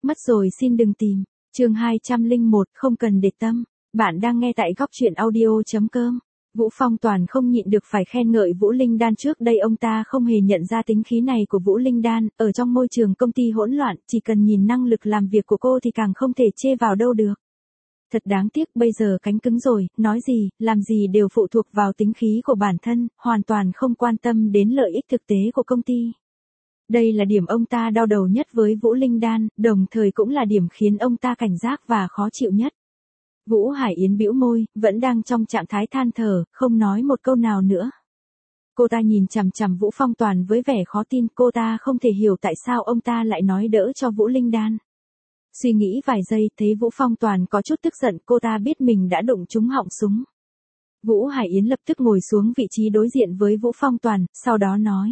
Mất rồi xin đừng tìm. Chương 201, không cần để tâm. Bạn đang nghe tại góc truyện audio.com. Vũ Phong Toàn không nhịn được phải khen ngợi Vũ Linh Đan, trước đây ông ta không hề nhận ra tính khí này của Vũ Linh Đan, ở trong môi trường công ty hỗn loạn, chỉ cần nhìn năng lực làm việc của cô thì càng không thể chê vào đâu được. Thật đáng tiếc, bây giờ cánh cứng rồi, nói gì, làm gì đều phụ thuộc vào tính khí của bản thân, hoàn toàn không quan tâm đến lợi ích thực tế của công ty. Đây là điểm ông ta đau đầu nhất với Vũ Linh Đan, đồng thời cũng là điểm khiến ông ta cảnh giác và khó chịu nhất. Vũ Hải Yến bĩu môi, vẫn đang trong trạng thái than thở, không nói một câu nào nữa. Cô ta nhìn chằm chằm Vũ Phong Toàn với vẻ khó tin, cô ta không thể hiểu tại sao ông ta lại nói đỡ cho Vũ Linh Đan. Suy nghĩ vài giây, thấy Vũ Phong Toàn có chút tức giận, cô ta biết mình đã đụng trúng họng súng. Vũ Hải Yến lập tức ngồi xuống vị trí đối diện với Vũ Phong Toàn, sau đó nói.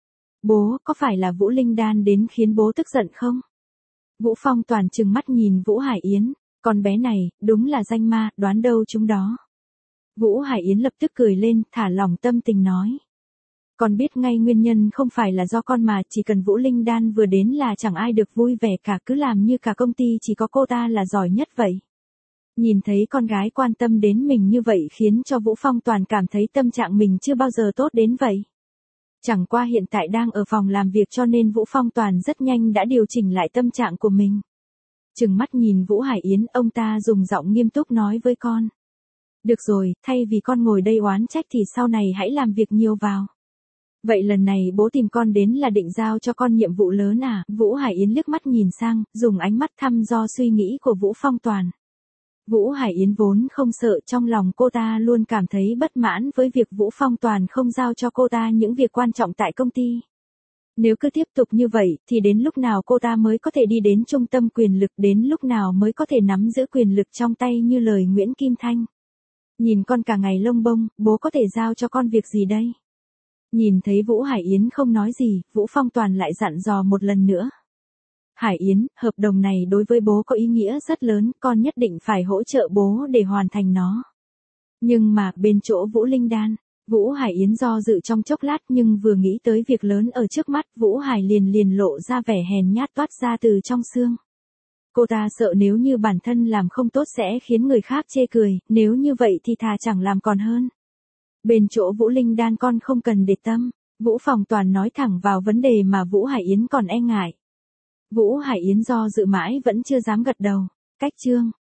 Bố, có phải là Vũ Linh Đan đến khiến bố tức giận không? Vũ Phong Toàn trừng mắt nhìn Vũ Hải Yến, con bé này, đúng là danh ma, đoán đâu chúng đó. Vũ Hải Yến lập tức cười lên, thả lỏng tâm tình nói. Con biết ngay nguyên nhân không phải là do con mà, chỉ cần Vũ Linh Đan vừa đến là chẳng ai được vui vẻ cả, cứ làm như cả công ty chỉ có cô ta là giỏi nhất vậy. Nhìn thấy con gái quan tâm đến mình như vậy khiến cho Vũ Phong Toàn cảm thấy tâm trạng mình chưa bao giờ tốt đến vậy. Chẳng qua hiện tại đang ở phòng làm việc cho nên Vũ Phong Toàn rất nhanh đã điều chỉnh lại tâm trạng của mình. Trừng mắt nhìn Vũ Hải Yến, ông ta dùng giọng nghiêm túc nói với con. Được rồi, thay vì con ngồi đây oán trách thì sau này hãy làm việc nhiều vào. Vậy lần này bố tìm con đến là định giao cho con nhiệm vụ lớn à? Vũ Hải Yến liếc mắt nhìn sang, dùng ánh mắt thăm dò suy nghĩ của Vũ Phong Toàn. Vũ Hải Yến vốn không sợ, trong lòng cô ta luôn cảm thấy bất mãn với việc Vũ Phong Toàn không giao cho cô ta những việc quan trọng tại công ty. Nếu cứ tiếp tục như vậy, thì đến lúc nào cô ta mới có thể đi đến trung tâm quyền lực, đến lúc nào mới có thể nắm giữ quyền lực trong tay như lời Nguyễn Kim Thanh. Nhìn con cả ngày lông bông, bố có thể giao cho con việc gì đây? Nhìn thấy Vũ Hải Yến không nói gì, Vũ Phong Toàn lại dặn dò một lần nữa. Hải Yến, hợp đồng này đối với bố có ý nghĩa rất lớn, con nhất định phải hỗ trợ bố để hoàn thành nó. Nhưng mà, bên chỗ Vũ Linh Đan, Vũ Hải Yến do dự trong chốc lát nhưng vừa nghĩ tới việc lớn ở trước mắt, Vũ Hải liền lộ ra vẻ hèn nhát toát ra từ trong xương. Cô ta sợ nếu như bản thân làm không tốt sẽ khiến người khác chê cười, nếu như vậy thì thà chẳng làm còn hơn. Bên chỗ Vũ Linh Đan con không cần để tâm, Vũ Phong Toàn nói thẳng vào vấn đề mà Vũ Hải Yến còn e ngại. Vũ Hải Yến do dự mãi vẫn chưa dám gật đầu. Cách chương